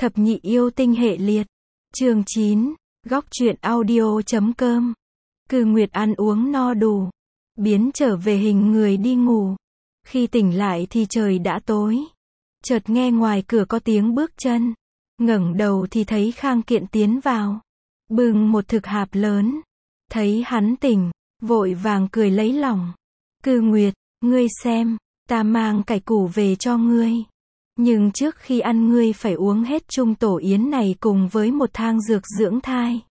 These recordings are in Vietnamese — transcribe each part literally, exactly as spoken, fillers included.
Thập nhị yêu tinh hệ liệt. Chương chín. Góc truyện audio chấm com. Cư Nguyệt ăn uống no đủ, biến trở về hình người đi ngủ. Khi tỉnh lại thì trời đã tối. Chợt nghe ngoài cửa có tiếng bước chân. Ngẩng đầu thì thấy Khang Kiện tiến vào, bưng một thực hạp lớn. Thấy hắn tỉnh, vội vàng cười lấy lòng. Cư Nguyệt, ngươi xem, ta mang cải củ về cho ngươi. Nhưng trước khi ăn ngươi phải uống hết chung tổ yến này cùng với một thang dược dưỡng thai.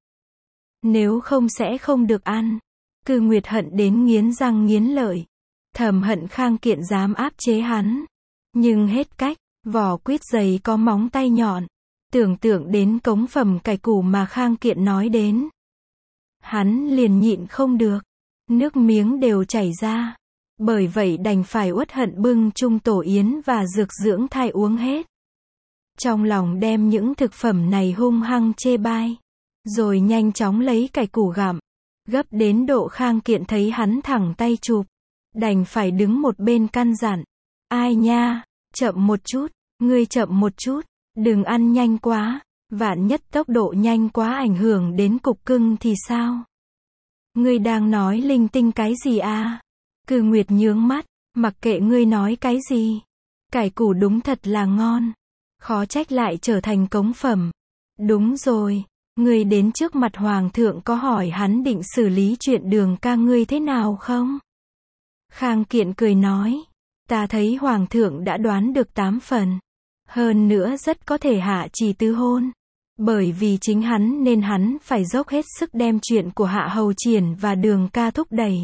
Nếu không sẽ không được ăn. Cư Nguyệt hận đến nghiến răng nghiến lợi. Thầm hận Khang Kiện dám áp chế hắn. Nhưng hết cách, vỏ quýt dày có móng tay nhọn. Tưởng tượng đến cống phẩm cải củ mà Khang Kiện nói đến, hắn liền nhịn không được. Nước miếng đều chảy ra. Bởi vậy đành phải uất hận bưng chung tổ yến và dược dưỡng thai uống hết. Trong lòng đem những thực phẩm này hung hăng chê bai. Rồi nhanh chóng lấy cải củ gặm. Gấp đến độ Khang Kiện thấy hắn thẳng tay chụp. Đành phải đứng một bên căn dặn. Ai nha, chậm một chút, ngươi chậm một chút, đừng ăn nhanh quá. Vạn nhất tốc độ nhanh quá ảnh hưởng đến cục cưng thì sao? Ngươi đang nói linh tinh cái gì à? Cư Nguyệt nhướng mắt, mặc kệ ngươi nói cái gì. Cải củ đúng thật là ngon. Khó trách lại trở thành cống phẩm. Đúng rồi, ngươi đến trước mặt hoàng thượng có hỏi hắn định xử lý chuyện Đường ca ngươi thế nào không? Khang Kiện cười nói, ta thấy hoàng thượng đã đoán được tám phần. Hơn nữa rất có thể hạ chỉ tứ hôn. Bởi vì chính hắn nên hắn phải dốc hết sức đem chuyện của Hạ Hầu Triển và Đường ca thúc đẩy.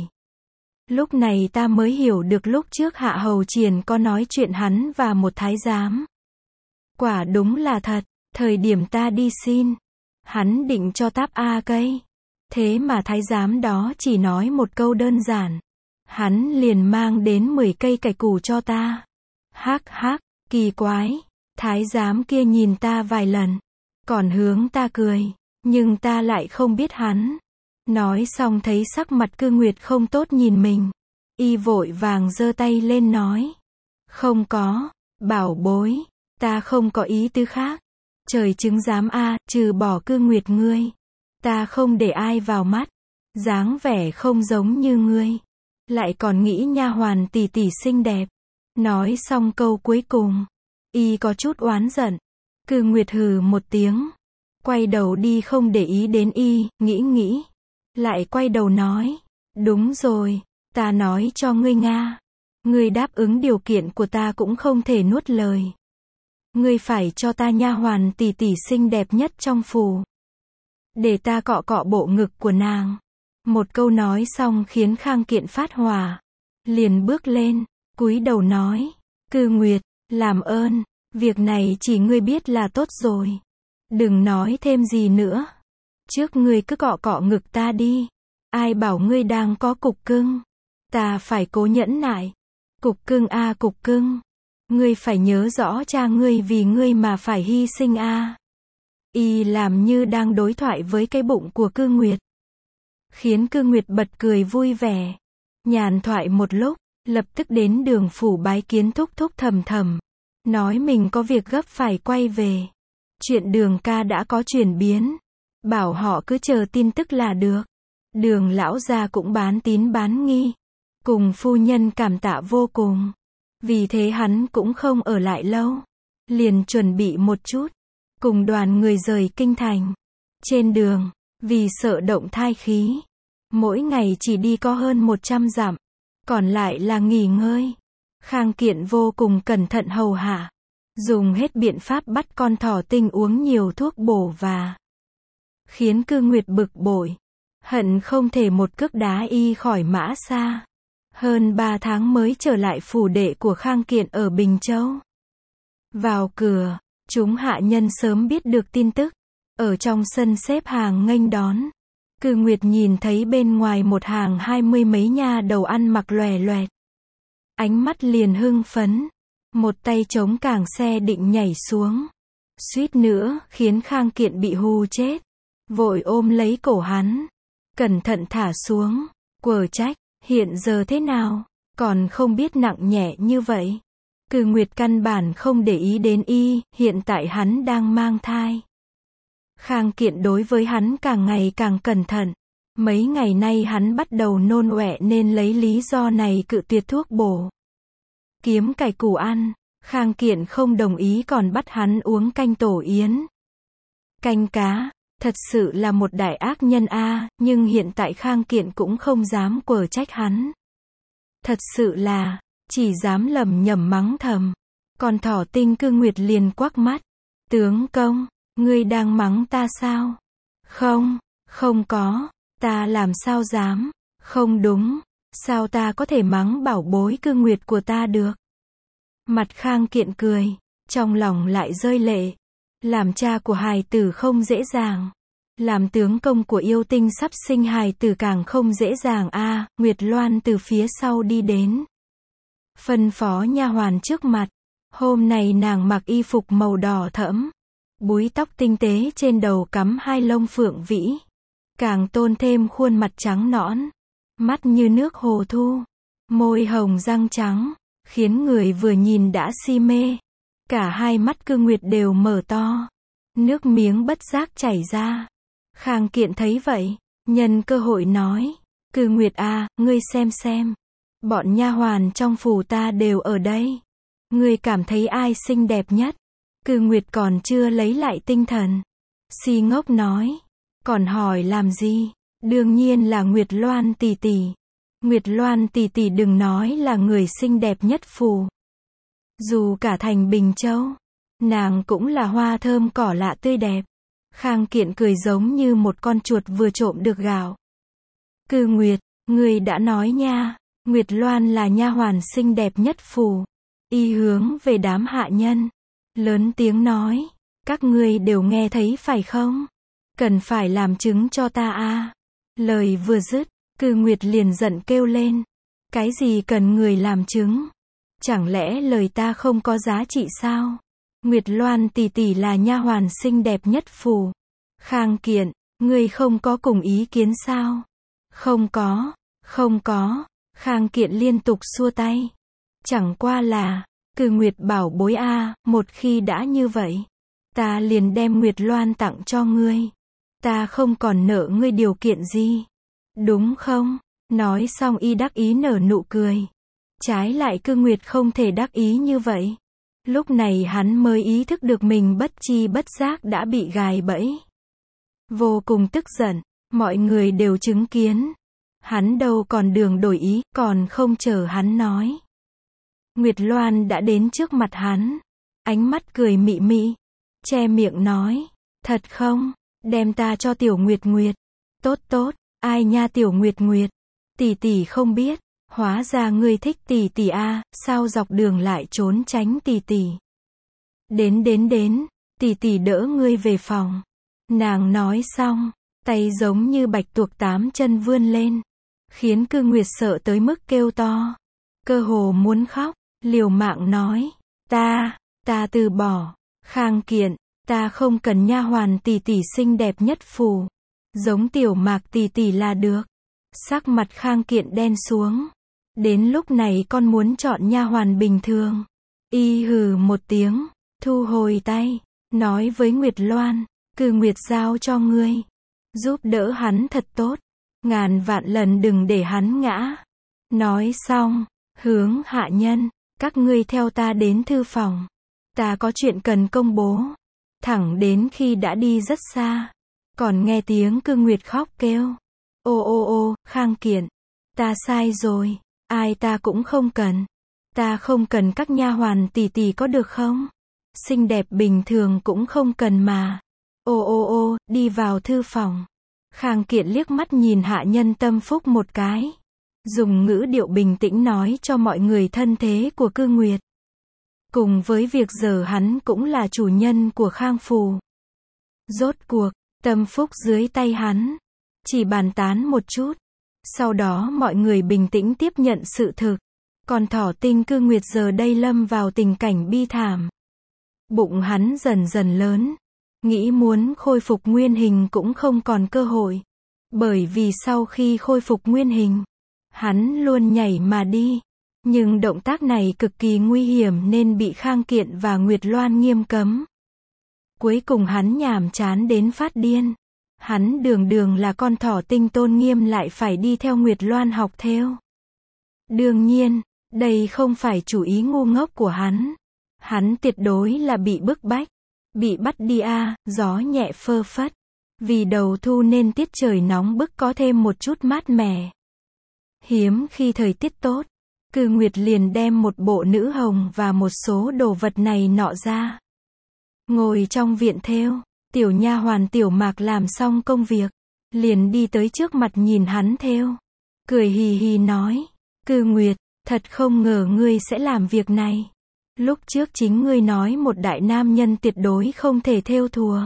Lúc này ta mới hiểu được lúc trước Hạ Hầu Triển có nói chuyện hắn và một thái giám. Quả đúng là thật, thời điểm ta đi xin, hắn định cho táp A cây. Thế mà thái giám đó chỉ nói một câu đơn giản. Hắn liền mang đến mười cây cải củ cho ta. Hắc hắc, kỳ quái. Thái giám kia nhìn ta vài lần, còn hướng ta cười, nhưng ta lại không biết hắn. Nói xong thấy sắc mặt Cư Nguyệt không tốt nhìn mình. Y vội vàng giơ tay lên nói. Không có, bảo bối, ta không có ý tứ khác. Trời chứng giám a, trừ bỏ Cư Nguyệt ngươi, ta không để ai vào mắt. Dáng vẻ không giống như ngươi. Lại còn nghĩ nha hoàn tỷ tỷ xinh đẹp. Nói xong câu cuối cùng, Y có chút oán giận. Cư Nguyệt hừ một tiếng, quay đầu đi không để ý đến Y, nghĩ nghĩ. Lại quay đầu nói, đúng rồi, ta nói cho ngươi Nga. Ngươi đáp ứng điều kiện của ta cũng không thể nuốt lời. Ngươi phải cho ta nha hoàn tỷ tỷ xinh đẹp nhất trong phủ. Để ta cọ cọ bộ ngực của nàng. Một câu nói xong khiến Khang Kiện phát hỏa. Liền bước lên, cúi đầu nói, Cư Nguyệt, làm ơn, việc này chỉ ngươi biết là tốt rồi. Đừng nói thêm gì nữa. Trước ngươi cứ cọ cọ ngực ta đi. Ai bảo ngươi đang có cục cưng. Ta phải cố nhẫn nại. Cục cưng a à, cục cưng. Ngươi phải nhớ rõ cha ngươi vì ngươi mà phải hy sinh a. À. Y làm như đang đối thoại với cái bụng của Cư Nguyệt. Khiến Cư Nguyệt bật cười vui vẻ. Nhàn thoại một lúc, lập tức đến Đường phủ bái kiến thúc thúc thầm thầm. Nói mình có việc gấp phải quay về. Chuyện Đường ca đã có chuyển biến. Bảo họ cứ chờ tin tức là được. Đường lão gia cũng bán tín bán nghi. Cùng phu nhân cảm tạ vô cùng. Vì thế hắn cũng không ở lại lâu. Liền chuẩn bị một chút. Cùng đoàn người rời kinh thành. Trên đường, vì sợ động thai khí, mỗi ngày chỉ đi có hơn một trăm dặm. Còn lại là nghỉ ngơi. Khang Kiện vô cùng cẩn thận hầu hạ. Dùng hết biện pháp bắt con thỏ tinh uống nhiều thuốc bổ và khiến Cư Nguyệt bực bội. Hận không thể một cước đá Y khỏi mã xa. Hơn ba tháng mới trở lại phủ đệ của Khang Kiện ở Bình Châu. Vào cửa, chúng hạ nhân sớm biết được tin tức. Ở trong sân xếp hàng nghênh đón. Cư Nguyệt nhìn thấy bên ngoài một hàng hai mươi mấy nha đầu ăn mặc lòe loẹt. Ánh mắt liền hưng phấn. Một tay chống cảng xe định nhảy xuống. Suýt nữa khiến Khang Kiện bị hù chết. Vội ôm lấy cổ hắn. Cẩn thận thả xuống. Quở trách, hiện giờ thế nào? Còn không biết nặng nhẹ như vậy. Cư Nguyệt căn bản không để ý đến y, hiện tại hắn đang mang thai. Khang Kiện đối với hắn càng ngày càng cẩn thận. Mấy ngày nay hắn bắt đầu nôn ọe nên lấy lý do này cự tuyệt thuốc bổ. Kiếm cải củ ăn, Khang Kiện không đồng ý còn bắt hắn uống canh tổ yến. Canh cá, thật sự là một đại ác nhân a, nhưng hiện tại Khang Kiện cũng không dám quở trách hắn. Thật sự là, chỉ dám lầm nhầm mắng thầm. Còn thỏ tinh Cư Nguyệt liền quắc mắt. Tướng công, ngươi đang mắng ta sao? Không, không có, ta làm sao dám, không đúng, sao ta có thể mắng bảo bối Cư Nguyệt của ta được? Mặt Khang Kiện cười, trong lòng lại rơi lệ. Làm cha của hài tử không dễ dàng. Làm tướng công của yêu tinh sắp sinh hài tử càng không dễ dàng a. À, Nguyệt Loan từ phía sau đi đến. Phân phó nha hoàn trước mặt. Hôm nay nàng mặc y phục màu đỏ thẫm. Búi tóc tinh tế trên đầu cắm hai lông phượng vĩ. Càng tôn thêm khuôn mặt trắng nõn. Mắt như nước hồ thu. Môi hồng răng trắng. Khiến người vừa nhìn đã si mê. Cả hai mắt Cư Nguyệt đều mở to. Nước miếng bất giác chảy ra. Khang Kiện thấy vậy, nhân cơ hội nói. Cư Nguyệt à, ngươi xem xem. Bọn nha hoàn trong phủ ta đều ở đây. Ngươi cảm thấy ai xinh đẹp nhất? Cư Nguyệt còn chưa lấy lại tinh thần. Si ngốc nói. Còn hỏi làm gì? Đương nhiên là Nguyệt Loan tỷ tỷ. Nguyệt Loan tỷ tỷ đừng nói là người xinh đẹp nhất phủ. Dù cả thành Bình Châu, nàng cũng là hoa thơm cỏ lạ tươi đẹp. Khang Kiện cười giống như một con chuột vừa trộm được gạo. Cư Nguyệt, ngươi đã nói nha, Nguyệt Loan là nha hoàn xinh đẹp nhất phủ. Y hướng về đám hạ nhân, lớn tiếng nói, các ngươi đều nghe thấy phải không? Cần phải làm chứng cho ta a. À. Lời vừa dứt, Cư Nguyệt liền giận kêu lên. Cái gì cần người làm chứng? Chẳng lẽ lời ta không có giá trị sao? Nguyệt Loan tỷ tỷ là nha hoàn xinh đẹp nhất phủ. Khang Kiện, ngươi không có cùng ý kiến sao? Không có, không có. Khang Kiện liên tục xua tay. Chẳng qua là, Cư Nguyệt bảo bối a, à, một khi đã như vậy, ta liền đem Nguyệt Loan tặng cho ngươi. Ta không còn nợ ngươi điều kiện gì. Đúng không? Nói xong y đắc ý nở nụ cười. Trái lại Cư Nguyệt không thể đắc ý như vậy. Lúc này hắn mới ý thức được mình bất chi bất giác đã bị gài bẫy. Vô cùng tức giận, mọi người đều chứng kiến. Hắn đâu còn đường đổi ý, còn không chờ hắn nói. Nguyệt Loan đã đến trước mặt hắn. Ánh mắt cười mị mị. Che miệng nói. Thật không? Đem ta cho Tiểu Nguyệt Nguyệt. Tốt tốt, ai nha Tiểu Nguyệt Nguyệt? Tỷ tỷ không biết. Hóa ra ngươi thích tỷ tỷ a, à, sao dọc đường lại trốn tránh tỷ tỷ? Đến đến đến, tỷ tỷ đỡ ngươi về phòng. Nàng nói xong, tay giống như bạch tuộc tám chân vươn lên, khiến Cư Nguyệt sợ tới mức kêu to, cơ hồ muốn khóc, liều mạng nói, ta, ta từ bỏ. Khang Kiện, ta không cần nha hoàn tỷ tỷ xinh đẹp nhất phủ, giống Tiểu Mạc tỷ tỷ là được. Sắc mặt Khang Kiện đen xuống. Đến lúc này con muốn chọn nha hoàn bình thường. Y hừ một tiếng, thu hồi tay, nói với Nguyệt Loan, Cư Nguyệt giao cho ngươi. Giúp đỡ hắn thật tốt. Ngàn vạn lần đừng để hắn ngã. Nói xong, hướng hạ nhân, các ngươi theo ta đến thư phòng. Ta có chuyện cần công bố. Thẳng đến khi đã đi rất xa, còn nghe tiếng Cư Nguyệt khóc kêu. Ô ô ô, Khang Kiện, ta sai rồi. Ai ta cũng không cần. Ta không cần các nha hoàn tỷ tỷ có được không? Xinh đẹp bình thường cũng không cần mà. Ô ô ô, đi vào thư phòng. Khang Kiện liếc mắt nhìn hạ nhân tâm phúc một cái. Dùng ngữ điệu bình tĩnh nói cho mọi người thân thế của Cư Nguyệt. Cùng với việc giờ hắn cũng là chủ nhân của Khang phủ. Rốt cuộc, tâm phúc dưới tay hắn. Chỉ bàn tán một chút. Sau đó mọi người bình tĩnh tiếp nhận sự thực. Còn thỏ tinh Cư Nguyệt giờ đây lâm vào tình cảnh bi thảm. Bụng hắn dần dần lớn. Nghĩ muốn khôi phục nguyên hình cũng không còn cơ hội. Bởi vì sau khi khôi phục nguyên hình, hắn luôn nhảy mà đi. Nhưng động tác này cực kỳ nguy hiểm nên bị Khang Kiện và Nguyệt Loan nghiêm cấm. Cuối cùng hắn nhàm chán đến phát điên. Hắn đường đường là con thỏ tinh tôn nghiêm lại phải đi theo Nguyệt Loan học theo. Đương nhiên, đây không phải chủ ý ngu ngốc của hắn. Hắn tuyệt đối là bị bức bách. Bị bắt đi à, gió nhẹ phơ phất. Vì đầu thu nên tiết trời nóng bức có thêm một chút mát mẻ. Hiếm khi thời tiết tốt, Cư Nguyệt liền đem một bộ nữ hồng và một số đồ vật này nọ ra. Ngồi trong viện thêu, tiểu nha hoàn Tiểu Mạc làm xong công việc, liền đi tới trước mặt nhìn hắn thêu. Cười hì hì nói, Cư Nguyệt, thật không ngờ ngươi sẽ làm việc này. Lúc trước chính ngươi nói một đại nam nhân tuyệt đối không thể thêu thùa.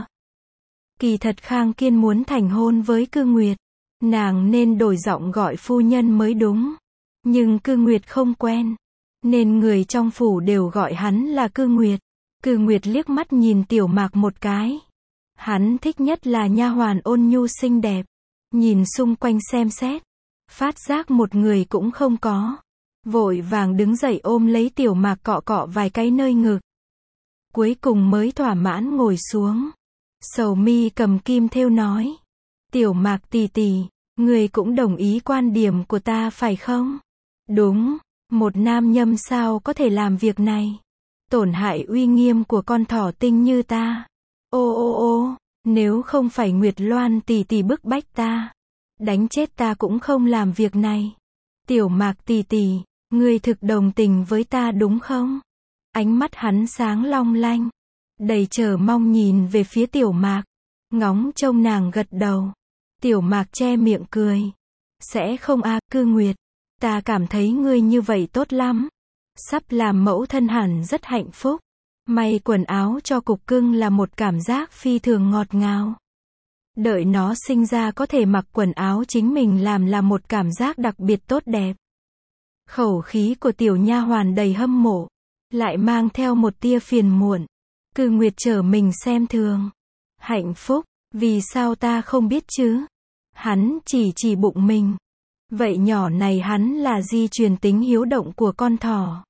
Kỳ thật Khang Kiên muốn thành hôn với Cư Nguyệt, nàng nên đổi giọng gọi phu nhân mới đúng. Nhưng Cư Nguyệt không quen, nên người trong phủ đều gọi hắn là Cư Nguyệt. Cư Nguyệt liếc mắt nhìn Tiểu Mạc một cái. Hắn thích nhất là nha hoàn ôn nhu xinh đẹp. Nhìn xung quanh xem xét, phát giác một người cũng không có. Vội vàng đứng dậy ôm lấy Tiểu Mạc cọ cọ vài cái nơi ngực. Cuối cùng mới thỏa mãn ngồi xuống. Sầu mi cầm kim thêu nói, Tiểu Mạc tì tì, người cũng đồng ý quan điểm của ta phải không? Đúng, một nam nhâm sao có thể làm việc này? Tổn hại uy nghiêm của con thỏ tinh như ta. Ô ô ô, nếu không phải Nguyệt Loan tì tì bức bách ta, đánh chết ta cũng không làm việc này. Tiểu Mạc tì tì, ngươi thực đồng tình với ta đúng không? Ánh mắt hắn sáng long lanh, đầy chờ mong nhìn về phía Tiểu Mạc, ngóng trông nàng gật đầu. Tiểu Mạc che miệng cười. Sẽ không a, Cư Nguyệt, ta cảm thấy ngươi như vậy tốt lắm. Sắp làm mẫu thân hẳn rất hạnh phúc. May quần áo cho cục cưng là một cảm giác phi thường ngọt ngào. Đợi nó sinh ra có thể mặc quần áo chính mình làm là một cảm giác đặc biệt tốt đẹp. Khẩu khí của tiểu nha hoàn đầy hâm mộ, lại mang theo một tia phiền muộn. Cư Nguyệt trở mình xem thường. Hạnh phúc, vì sao ta không biết chứ? Hắn chỉ chỉ bụng mình. Vậy nhỏ này hắn là di truyền tính hiếu động của con thỏ.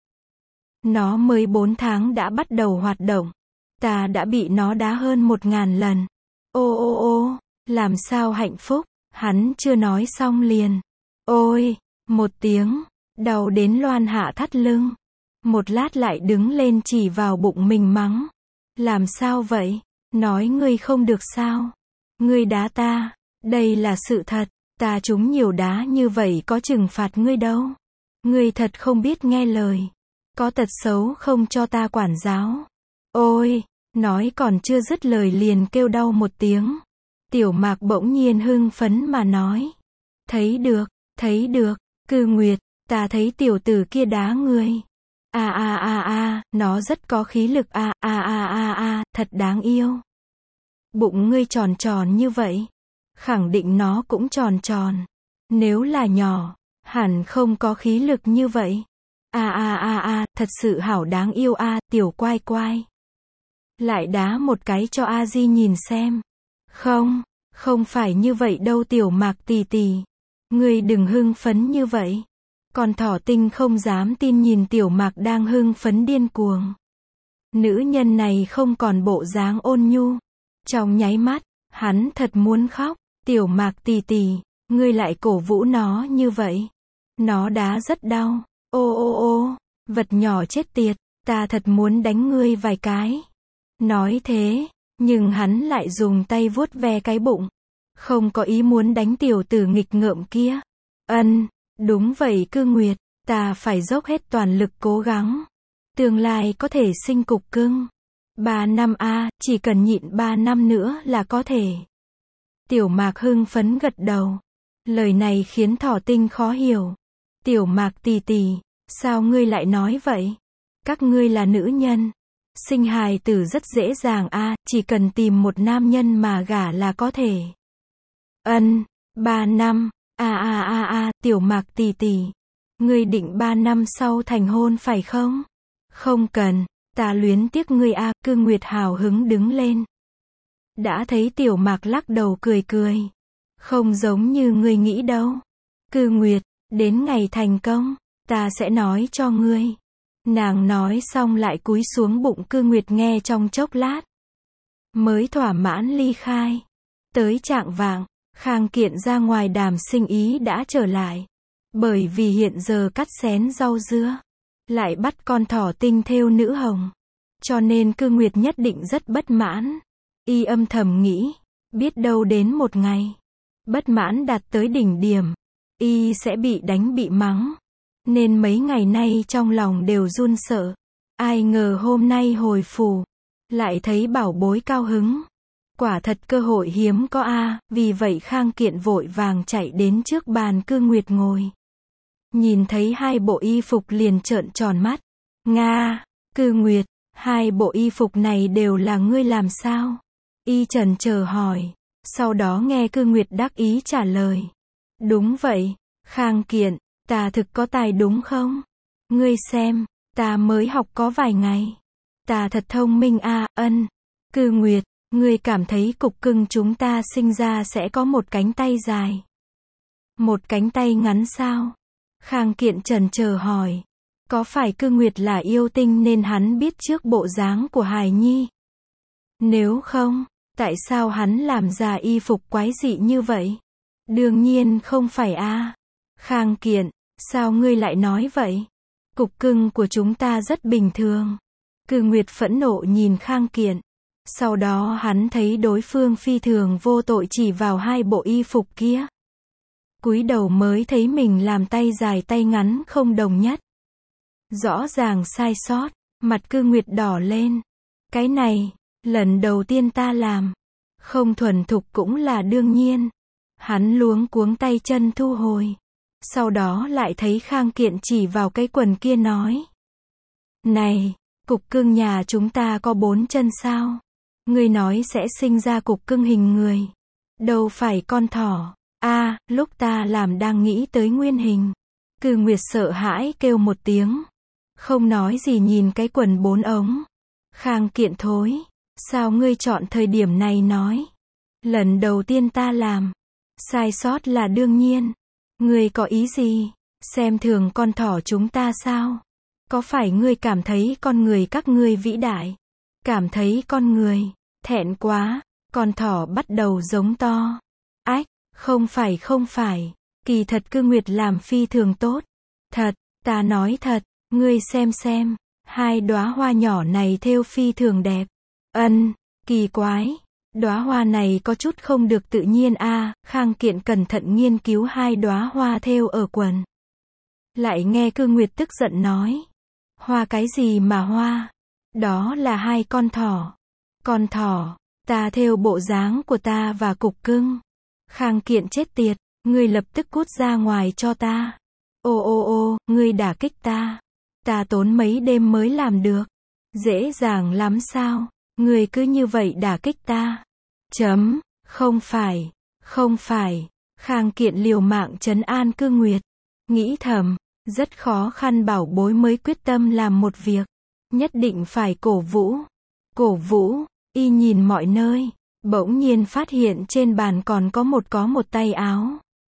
Nó mới bốn tháng đã bắt đầu hoạt động. Ta đã bị nó đá hơn một ngàn lần. Ô ô ô, làm sao hạnh phúc? Hắn chưa nói xong liền. Ôi, một tiếng, đau đến Loan hạ thắt lưng. Một lát lại đứng lên chỉ vào bụng mình mắng. Làm sao vậy? Nói ngươi không được sao? Ngươi đá ta, đây là sự thật. Ta trúng nhiều đá như vậy có trừng phạt ngươi đâu. Ngươi thật không biết nghe lời. Có tật xấu không cho ta quản giáo. Ôi, nói còn chưa dứt lời liền kêu đau một tiếng. Tiểu Mạc bỗng nhiên hưng phấn mà nói. Thấy được, thấy được, Cư Nguyệt, ta thấy tiểu tử kia đá ngươi. A a a a, nó rất có khí lực a a a a a, thật đáng yêu. Bụng ngươi tròn tròn như vậy, khẳng định nó cũng tròn tròn. Nếu là nhỏ, hẳn không có khí lực như vậy. A a a a, thật sự hảo đáng yêu a, tiểu quai quai. Lại đá một cái cho A Di nhìn xem. Không, không phải như vậy đâu Tiểu Mạc tì tì. Ngươi đừng hưng phấn như vậy. Con thỏ tinh không dám tin nhìn Tiểu Mạc đang hưng phấn điên cuồng. Nữ nhân này không còn bộ dáng ôn nhu. Trong nháy mắt, hắn thật muốn khóc. Tiểu Mạc tì tì, ngươi lại cổ vũ nó như vậy. Nó đá rất đau. Ô ô ô, vật nhỏ chết tiệt, ta thật muốn đánh ngươi vài cái. Nói thế, nhưng hắn lại dùng tay vuốt ve cái bụng. Không có ý muốn đánh tiểu tử nghịch ngợm kia. Ân, đúng vậy Cư Nguyệt, ta phải dốc hết toàn lực cố gắng. Tương lai có thể sinh cục cưng. Ba năm a, chỉ cần nhịn ba năm nữa là có thể. Tiểu Mạc hưng phấn gật đầu. Lời này khiến thỏ tinh khó hiểu. Tiểu Mạc tì tì, sao ngươi lại nói vậy? Các ngươi là nữ nhân. Sinh hài tử rất dễ dàng a, chỉ cần tìm một nam nhân mà gả là có thể. Ân, ba năm, a a a a, Tiểu Mạc tì tì. Ngươi định ba năm sau thành hôn phải không? Không cần, ta luyến tiếc ngươi a, Cư Nguyệt hào hứng đứng lên. Đã thấy Tiểu Mạc lắc đầu cười cười. Không giống như ngươi nghĩ đâu. Cư Nguyệt, đến ngày thành công, ta sẽ nói cho ngươi. Nàng nói xong lại cúi xuống bụng Cư Nguyệt nghe trong chốc lát. Mới thỏa mãn ly khai. Tới chạng vạng, Khang Kiện ra ngoài đàm sinh ý đã trở lại. Bởi vì hiện giờ cắt xén rau dưa, lại bắt con thỏ tinh thêu nữ hồng. Cho nên Cư Nguyệt nhất định rất bất mãn. Y âm thầm nghĩ, biết đâu đến một ngày, bất mãn đạt tới đỉnh điểm, Y sẽ bị đánh bị mắng. Nên mấy ngày nay trong lòng đều run sợ. Ai ngờ hôm nay hồi phủ, lại thấy bảo bối cao hứng. Quả thật cơ hội hiếm có a, vì vậy Khang Kiện vội vàng chạy đến trước bàn Cư Nguyệt ngồi. Nhìn thấy hai bộ y phục liền trợn tròn mắt. Nga, Cư Nguyệt, hai bộ y phục này đều là ngươi làm sao? Y chần chờ hỏi. Sau đó nghe Cư Nguyệt đắc ý trả lời. Đúng vậy, Khang Kiện, ta thực có tài đúng không? Ngươi xem, ta mới học có vài ngày. Ta thật thông minh a, ân. Cư Nguyệt, ngươi cảm thấy cục cưng chúng ta sinh ra sẽ có một cánh tay dài, một cánh tay ngắn sao? Khang Kiện chần chờ hỏi. Có phải Cư Nguyệt là yêu tinh nên hắn biết trước bộ dáng của hài nhi? Nếu không, tại sao hắn làm ra y phục quái dị như vậy? Đương nhiên không phải a. Khang Kiện, sao ngươi lại nói vậy? Cục cưng của chúng ta rất bình thường. Cư Nguyệt phẫn nộ nhìn Khang Kiện. Sau đó hắn thấy đối phương phi thường vô tội chỉ vào hai bộ y phục kia. Cúi đầu mới thấy mình làm tay dài tay ngắn không đồng nhất. Rõ ràng sai sót, mặt Cư Nguyệt đỏ lên. Cái này, lần đầu tiên ta làm. Không thuần thục cũng là đương nhiên. Hắn luống cuống tay chân thu hồi. Sau đó lại thấy Khang Kiện chỉ vào cái quần kia nói. Này, cục cưng nhà chúng ta có bốn chân sao? Ngươi nói sẽ sinh ra cục cưng hình người. Đâu phải con thỏ. A, lúc ta làm đang nghĩ tới nguyên hình. Cư Nguyệt sợ hãi kêu một tiếng. Không nói gì nhìn cái quần bốn ống. Khang Kiện thối. Sao ngươi chọn thời điểm này nói? Lần đầu tiên ta làm. Sai sót là đương nhiên. Ngươi có ý gì? Xem thường con thỏ chúng ta sao? Có phải ngươi cảm thấy con người các ngươi vĩ đại? Cảm thấy con người thẹn quá? Con thỏ bắt đầu giống to. Ách, không phải không phải. Kỳ thật Cư Nguyệt làm phi thường tốt. Thật, ta nói thật, ngươi xem xem, hai đóa hoa nhỏ này thêu phi thường đẹp. Ân, kỳ quái. Đóa hoa này có chút không được tự nhiên a. À, Khang Kiện cẩn thận nghiên cứu hai đóa hoa thêu ở quần. Lại nghe Cư Nguyệt tức giận nói. Hoa cái gì mà hoa? Đó là hai con thỏ. Con thỏ, ta thêu bộ dáng của ta và cục cưng. Khang Kiện chết tiệt, ngươi lập tức cút ra ngoài cho ta. Ô ô ô, ngươi đả kích ta. Ta tốn mấy đêm mới làm được. Dễ dàng lắm sao? Ngươi cứ như vậy đả kích ta. Chấm, không phải, không phải. Khang Kiện liều mạng trấn an Cư Nguyệt. Nghĩ thầm, rất khó khăn bảo bối mới quyết tâm làm một việc. Nhất định phải cổ vũ. Cổ vũ, y nhìn mọi nơi. Bỗng nhiên phát hiện trên bàn còn có một có một tay áo.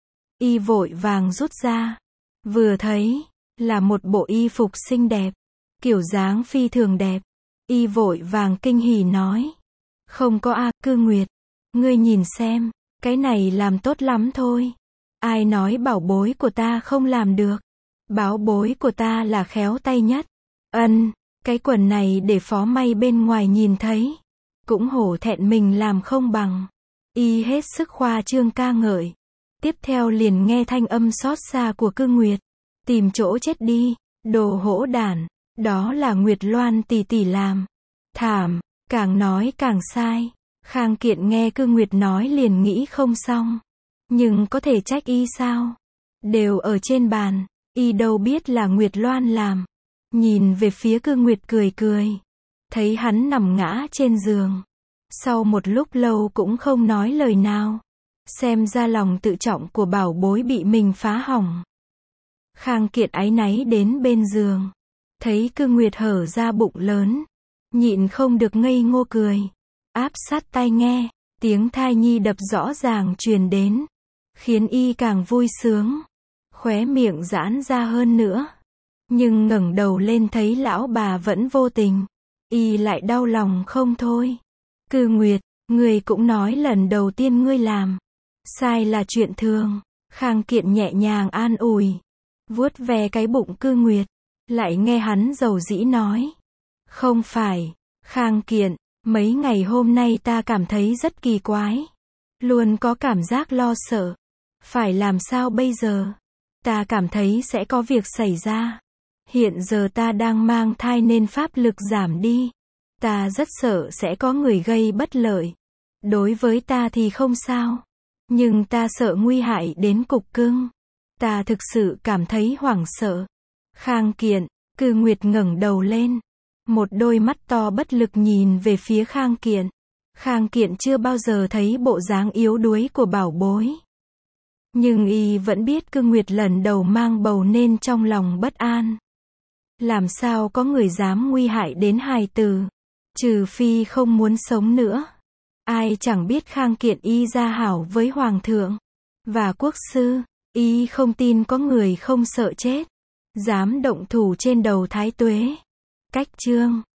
Y vội vàng rút ra. Vừa thấy, là một bộ y phục xinh đẹp. Kiểu dáng phi thường đẹp. Y vội vàng kinh hỉ nói. Không có a, Cư Nguyệt. Ngươi nhìn xem, cái này làm tốt lắm thôi. Ai nói bảo bối của ta không làm được. Bảo bối của ta là khéo tay nhất. Ân, cái quần này để phó may bên ngoài nhìn thấy. Cũng hổ thẹn mình làm không bằng. Y hết sức khoa trương ca ngợi. Tiếp theo liền nghe thanh âm xót xa của Cư Nguyệt. Tìm chỗ chết đi, đồ hỗn đản. Đó là Nguyệt Loan tỷ tỷ làm. Thảm, càng nói càng sai. Khang Kiện nghe Cư Nguyệt nói liền nghĩ không xong. Nhưng có thể trách y sao? Đều ở trên bàn, y đâu biết là Nguyệt Loan làm. Nhìn về phía Cư Nguyệt cười cười. Thấy hắn nằm ngã trên giường. Sau một lúc lâu cũng không nói lời nào. Xem ra lòng tự trọng của bảo bối bị mình phá hỏng. Khang Kiện áy náy đến bên giường. Thấy Cư Nguyệt hở ra bụng lớn. Nhịn không được ngây ngô cười. Áp sát tai nghe. Tiếng thai nhi đập rõ ràng truyền đến. Khiến y càng vui sướng. Khóe miệng giãn ra hơn nữa. Nhưng ngẩng đầu lên thấy lão bà vẫn vô tình. Y lại đau lòng không thôi. Cư Nguyệt, ngươi cũng nói lần đầu tiên ngươi làm sai là chuyện thường. Khang Kiện nhẹ nhàng an ủi, vuốt ve cái bụng Cư Nguyệt, lại nghe hắn dầu dĩ nói. Không phải, Khang Kiện, mấy ngày hôm nay ta cảm thấy rất kỳ quái. Luôn có cảm giác lo sợ. Phải làm sao bây giờ? Ta cảm thấy sẽ có việc xảy ra. Hiện giờ ta đang mang thai nên pháp lực giảm đi. Ta rất sợ sẽ có người gây bất lợi. Đối với ta thì không sao. Nhưng ta sợ nguy hại đến cục cưng. Ta thực sự cảm thấy hoảng sợ. Khang Kiện, Cư Nguyệt ngẩng đầu lên. Một đôi mắt to bất lực nhìn về phía Khang Kiện. Khang Kiện chưa bao giờ thấy bộ dáng yếu đuối của bảo bối. Nhưng y vẫn biết Cư Nguyệt lần đầu mang bầu nên trong lòng bất an. Làm sao có người dám nguy hại đến hài tử, trừ phi không muốn sống nữa. Ai chẳng biết Khang Kiện y gia hảo với Hoàng thượng và quốc sư, y không tin có người không sợ chết, dám động thủ trên đầu Thái Tuế. Cách chương